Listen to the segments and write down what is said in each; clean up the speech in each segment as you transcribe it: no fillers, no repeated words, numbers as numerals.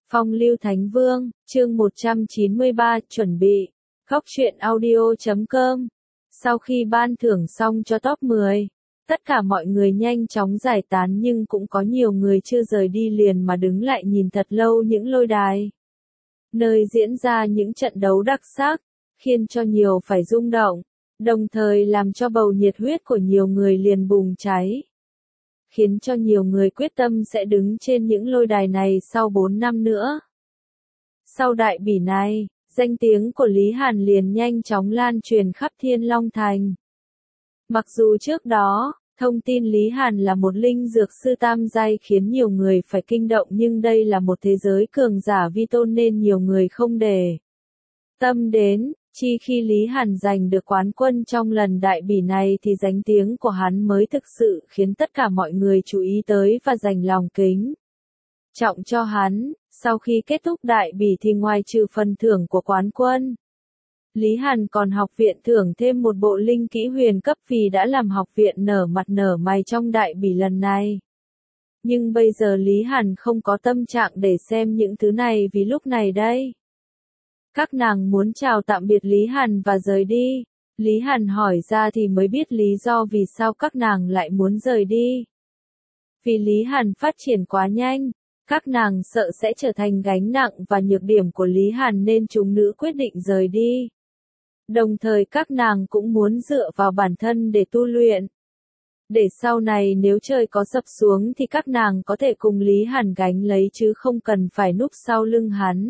Phong lưu Thánh Vương, chương 193, chuẩn bị. Góc truyện audio.com. Sau khi ban thưởng xong cho top 10, tất cả mọi người nhanh chóng giải tán nhưng cũng có nhiều người chưa rời đi liền mà đứng lại nhìn thật lâu những lôi đài, nơi diễn ra những trận đấu đặc sắc, khiến cho nhiều phải rung động, đồng thời làm cho bầu nhiệt huyết của nhiều người liền bùng cháy, khiến cho nhiều người quyết tâm sẽ đứng trên những lôi đài này sau 4 năm nữa. Sau đại bỉ này, danh tiếng của Lý Hàn liền nhanh chóng lan truyền khắp Thiên Long Thành. Mặc dù trước đó, thông tin Lý Hàn là một linh dược sư tam giai khiến nhiều người phải kinh động, nhưng đây là một thế giới cường giả vi tôn nên nhiều người không để tâm đến. Chỉ khi Lý Hàn giành được quán quân trong lần đại bỉ này thì danh tiếng của hắn mới thực sự khiến tất cả mọi người chú ý tới và dành lòng kính trọng cho hắn. Sau khi kết thúc đại bỉ thì ngoài trừ phần thưởng của quán quân, Lý Hàn còn học viện thưởng thêm một bộ linh kỹ huyền cấp vì đã làm học viện nở mặt nở mày trong đại bỉ lần này. Nhưng bây giờ Lý Hàn không có tâm trạng để xem những thứ này vì lúc này đây, các nàng muốn chào tạm biệt Lý Hàn và rời đi. Lý Hàn hỏi ra thì mới biết lý do vì sao các nàng lại muốn rời đi. Vì Lý Hàn phát triển quá nhanh, các nàng sợ sẽ trở thành gánh nặng và nhược điểm của Lý Hàn nên chúng nữ quyết định rời đi. Đồng thời các nàng cũng muốn dựa vào bản thân để tu luyện, để sau này nếu trời có sập xuống thì các nàng có thể cùng Lý Hàn gánh lấy chứ không cần phải núp sau lưng hắn.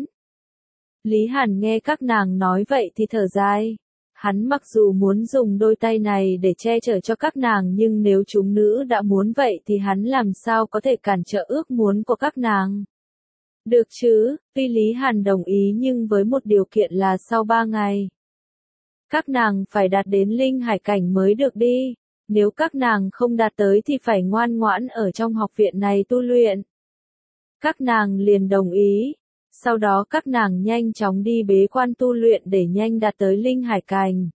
Lý Hàn nghe các nàng nói vậy thì thở dài. Hắn mặc dù muốn dùng đôi tay này để che chở cho các nàng nhưng nếu chúng nữ đã muốn vậy thì hắn làm sao có thể cản trở ước muốn của các nàng. Được chứ, tuy Lý Hàn đồng ý nhưng với một điều kiện là sau 3 ngày, các nàng phải đạt đến linh hải cảnh mới được đi. Nếu các nàng không đạt tới thì phải ngoan ngoãn ở trong học viện này tu luyện. Các nàng liền đồng ý. Sau đó các nàng nhanh chóng đi bế quan tu luyện để nhanh đạt tới linh hải cảnh.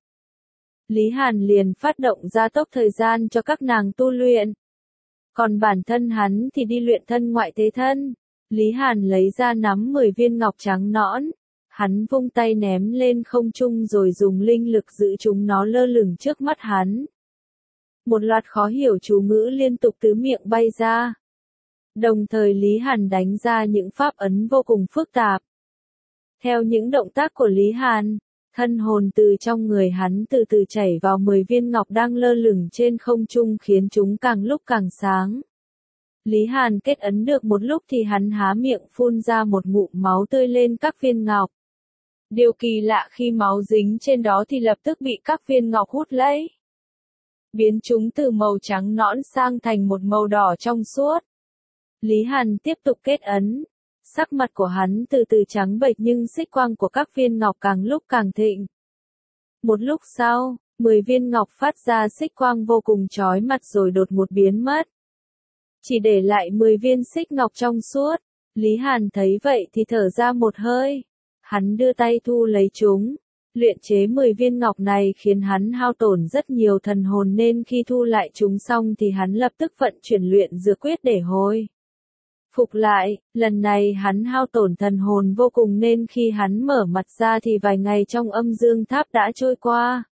Lý Hàn liền phát động gia tốc thời gian cho các nàng tu luyện. Còn bản thân hắn thì đi luyện thân ngoại thế thân. Lý Hàn lấy ra nắm 10 viên ngọc trắng nõn. Hắn vung tay ném lên không trung rồi dùng linh lực giữ chúng nó lơ lửng trước mắt hắn. Một loạt khó hiểu chú ngữ liên tục từ miệng bay ra. Đồng thời Lý Hàn đánh ra những pháp ấn vô cùng phức tạp. Theo những động tác của Lý Hàn, thân hồn từ trong người hắn từ từ chảy vào 10 viên ngọc đang lơ lửng trên không trung khiến chúng càng lúc càng sáng. Lý Hàn kết ấn được một lúc thì hắn há miệng phun ra một ngụm máu tươi lên các viên ngọc. Điều kỳ lạ khi máu dính trên đó thì lập tức bị các viên ngọc hút lấy, biến chúng từ màu trắng nõn sang thành một màu đỏ trong suốt. Lý Hàn tiếp tục kết ấn. Sắc mặt của hắn từ từ trắng bệch nhưng xích quang của các viên ngọc càng lúc càng thịnh. Một lúc sau, 10 viên ngọc phát ra xích quang vô cùng chói mặt rồi đột ngột biến mất. Chỉ để lại 10 viên xích ngọc trong suốt. Lý Hàn thấy vậy thì thở ra một hơi. Hắn đưa tay thu lấy chúng. Luyện chế 10 viên ngọc này khiến hắn hao tổn rất nhiều thần hồn nên khi thu lại chúng xong thì hắn lập tức vận chuyển luyện dược quyết để hồi phục lại. Lần này hắn hao tổn thần hồn vô cùng nên khi hắn mở mặt ra thì vài ngày trong âm dương tháp đã trôi qua.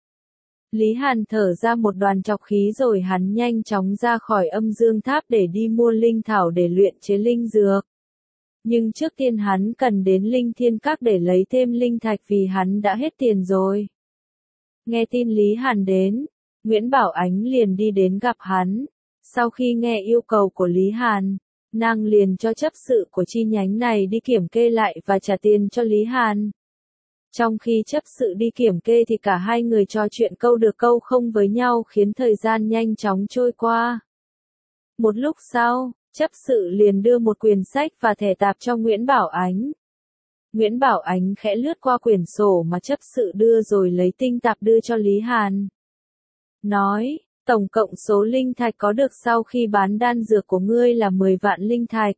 Lý Hàn thở ra một đoàn trọc khí rồi hắn nhanh chóng ra khỏi âm dương tháp để đi mua linh thảo để luyện chế linh dược. Nhưng trước tiên hắn cần đến Linh Thiên Các để lấy thêm linh thạch vì hắn đã hết tiền rồi. Nghe tin Lý Hàn đến, Nguyễn Bảo Ánh liền đi đến gặp hắn. Sau khi nghe yêu cầu của Lý Hàn, nàng liền cho chấp sự của chi nhánh này đi kiểm kê lại và trả tiền cho Lý Hàn. Trong khi chấp sự đi kiểm kê thì cả hai người trò chuyện câu được câu không với nhau khiến thời gian nhanh chóng trôi qua. Một lúc sau, chấp sự liền đưa một quyển sách và thẻ tạp cho Nguyễn Bảo Ánh. Nguyễn Bảo Ánh khẽ lướt qua quyển sổ mà chấp sự đưa rồi lấy tinh tạp đưa cho Lý Hàn. Nói, tổng cộng số linh thạch có được sau khi bán đan dược của ngươi là 10 vạn linh thạch.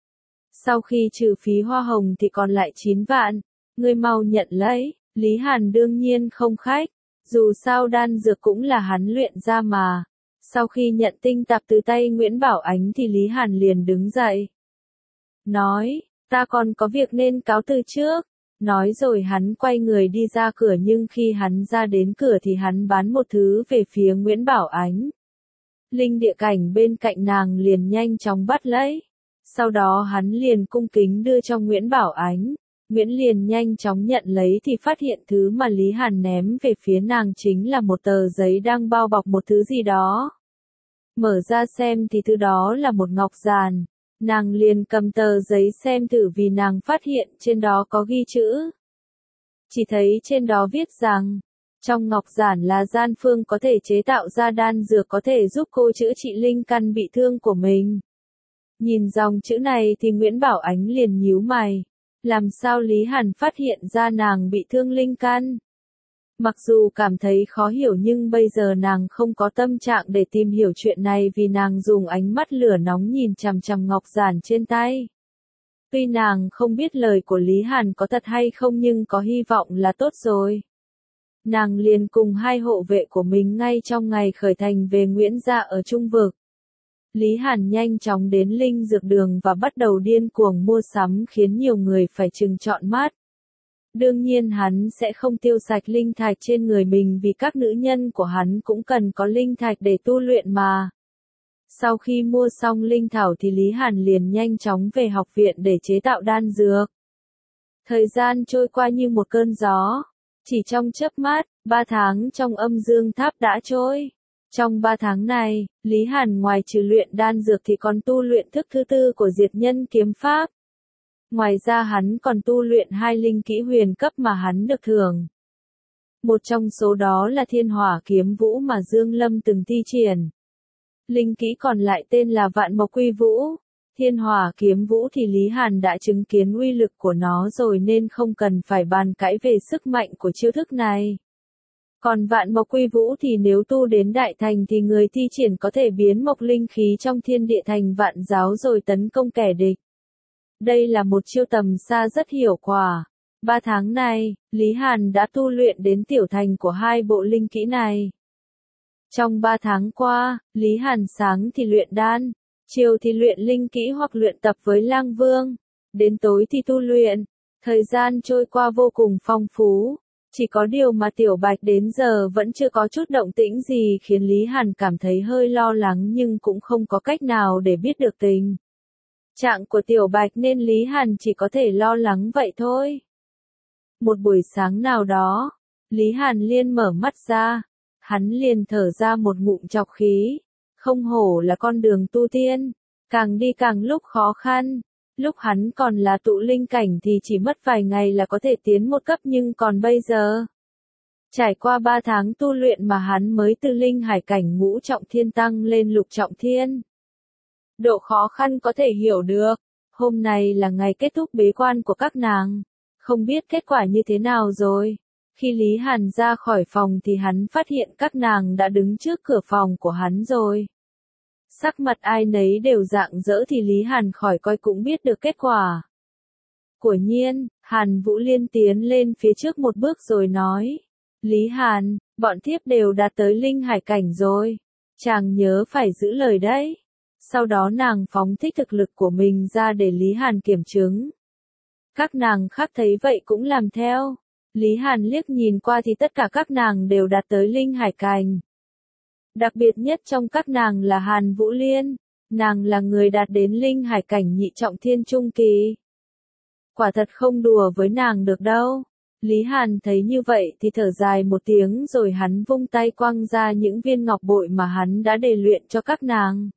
Sau khi trừ phí hoa hồng thì còn lại 9 vạn, ngươi mau nhận lấy. Lý Hàn đương nhiên không khách, dù sao đan dược cũng là hắn luyện ra mà. Sau khi nhận tinh tạp từ tay Nguyễn Bảo Ánh thì Lý Hàn liền đứng dậy. Nói, Ta còn có việc nên cáo từ trước. Nói rồi hắn quay người đi ra cửa, nhưng khi hắn ra đến cửa thì hắn bán một thứ về phía Nguyễn Bảo Ánh. Linh địa cảnh bên cạnh nàng liền nhanh chóng bắt lấy. Sau đó hắn liền cung kính đưa cho Nguyễn Bảo Ánh. Nguyễn liền nhanh chóng nhận lấy thì phát hiện thứ mà Lý Hàn ném về phía nàng chính là một tờ giấy đang bao bọc một thứ gì đó. Mở ra xem thì thứ đó là một ngọc giản. Nàng liền cầm tờ giấy xem thử vì nàng phát hiện trên đó có ghi chữ. Chỉ thấy trên đó viết rằng, trong ngọc giản là gian phương có thể chế tạo ra đan dược có thể giúp cô chữa trị linh căn bị thương của mình. Nhìn dòng chữ này thì Nguyễn Bảo Ánh liền nhíu mày. Làm sao Lý Hàn phát hiện ra nàng bị thương linh căn? Mặc dù cảm thấy khó hiểu nhưng bây giờ nàng không có tâm trạng để tìm hiểu chuyện này vì nàng dùng ánh mắt lửa nóng nhìn chằm chằm ngọc giản trên tay. Tuy nàng không biết lời của Lý Hàn có thật hay không nhưng có hy vọng là tốt rồi. Nàng liền cùng hai hộ vệ của mình ngay trong ngày khởi thành về Nguyễn gia ở Trung Vực. Lý Hàn nhanh chóng đến Linh Dược Đường và bắt đầu điên cuồng mua sắm khiến nhiều người phải trừng trọn mắt. Đương nhiên hắn sẽ không tiêu sạch linh thạch trên người mình vì các nữ nhân của hắn cũng cần có linh thạch để tu luyện mà. Sau khi mua xong linh thảo thì Lý Hàn liền nhanh chóng về học viện để chế tạo đan dược. Thời gian trôi qua như một cơn gió. Chỉ trong chớp mắt, 3 tháng trong Âm Dương Tháp đã trôi. Trong 3 tháng này, Lý Hàn ngoài trừ luyện đan dược thì còn tu luyện thức thứ tư của Diệt Nhân Kiếm Pháp. Ngoài ra hắn còn tu luyện 2 linh kỹ huyền cấp mà hắn được thưởng. Một trong số đó là Thiên Hỏa Kiếm Vũ mà Dương Lâm từng thi triển. Linh kỹ còn lại tên là Vạn Mộc Quy Vũ. Thiên Hỏa Kiếm Vũ thì Lý Hàn đã chứng kiến uy lực của nó rồi nên không cần phải bàn cãi về sức mạnh của chiêu thức này. Còn Vạn Mộc Quy Vũ thì nếu tu đến đại thành thì người thi triển có thể biến mộc linh khí trong thiên địa thành vạn giáo rồi tấn công kẻ địch. Đây là một chiêu tầm xa rất hiệu quả. 3 tháng này, Lý Hàn đã tu luyện đến tiểu thành của 2 bộ linh kỹ này. Trong 3 tháng qua, Lý Hàn sáng thì luyện đan, chiều thì luyện linh kỹ hoặc luyện tập với Lang Vương, đến tối thì tu luyện. Thời gian trôi qua vô cùng phong phú. Chỉ có điều mà Tiểu Bạch đến giờ vẫn chưa có chút động tĩnh gì khiến Lý Hàn cảm thấy hơi lo lắng nhưng cũng không có cách nào để biết được tình trạng của Tiểu Bạch nên Lý Hàn chỉ có thể lo lắng vậy thôi. Một buổi sáng nào đó, Lý Hàn liền mở mắt ra, hắn liền thở ra một ngụm trọc khí, không hổ là con đường tu tiên, càng đi càng lúc khó khăn. Lúc hắn còn là tụ linh cảnh thì chỉ mất vài ngày là có thể tiến một cấp nhưng còn bây giờ. Trải qua 3 tháng tu luyện mà hắn mới từ linh hải cảnh ngũ trọng thiên tăng lên lục trọng thiên. Độ khó khăn có thể hiểu được. Hôm nay là ngày kết thúc bế quan của các nàng. Không biết kết quả như thế nào rồi. Khi Lý Hàn ra khỏi phòng thì hắn phát hiện các nàng đã đứng trước cửa phòng của hắn rồi. Sắc mặt ai nấy đều rạng rỡ thì Lý Hàn khỏi coi cũng biết được kết quả. Quả nhiên, Hàn Vũ Liên tiến lên phía trước một bước rồi nói. Lý Hàn, bọn thiếp đều đạt tới linh hải cảnh rồi. Chàng nhớ phải giữ lời đấy. Sau đó nàng phóng thích thực lực của mình ra để Lý Hàn kiểm chứng. Các nàng khác thấy vậy cũng làm theo. Lý Hàn liếc nhìn qua thì tất cả các nàng đều đạt tới linh hải cảnh. Đặc biệt nhất trong các nàng là Hàn Vũ Liên, nàng là người đạt đến linh hải cảnh nhị trọng thiên trung kỳ. Quả thật không đùa với nàng được đâu. Lý Hàn thấy như vậy thì thở dài một tiếng rồi hắn vung tay quăng ra những viên ngọc bội mà hắn đã đề luyện cho các nàng.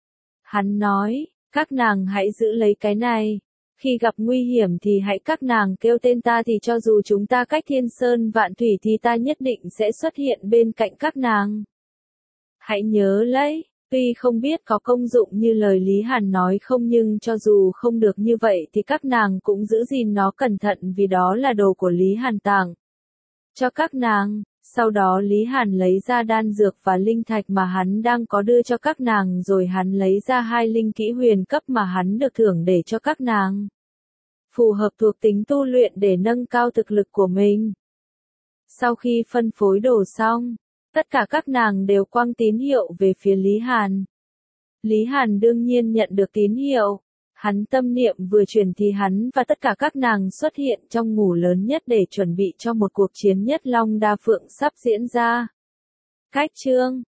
Hắn nói, các nàng hãy giữ lấy cái này. Khi gặp nguy hiểm thì hãy các nàng kêu tên ta thì cho dù chúng ta cách thiên sơn vạn thủy thì ta nhất định sẽ xuất hiện bên cạnh các nàng. Hãy nhớ lấy, tuy không biết có công dụng như lời Lý Hàn nói không nhưng cho dù không được như vậy thì các nàng cũng giữ gìn nó cẩn thận vì đó là đồ của Lý Hàn tặng cho các nàng. Sau đó Lý Hàn lấy ra đan dược và linh thạch mà hắn đang có đưa cho các nàng rồi hắn lấy ra 2 linh kỹ huyền cấp mà hắn được thưởng để cho các nàng. Phù hợp thuộc tính tu luyện để nâng cao thực lực của mình. Sau khi phân phối đồ xong, tất cả các nàng đều quăng tín hiệu về phía Lý Hàn. Lý Hàn đương nhiên nhận được tín hiệu. Hắn tâm niệm vừa chuyển thì hắn và tất cả các nàng xuất hiện trong ngủ lớn nhất để chuẩn bị cho một cuộc chiến nhất long đa phượng sắp diễn ra. Cách chương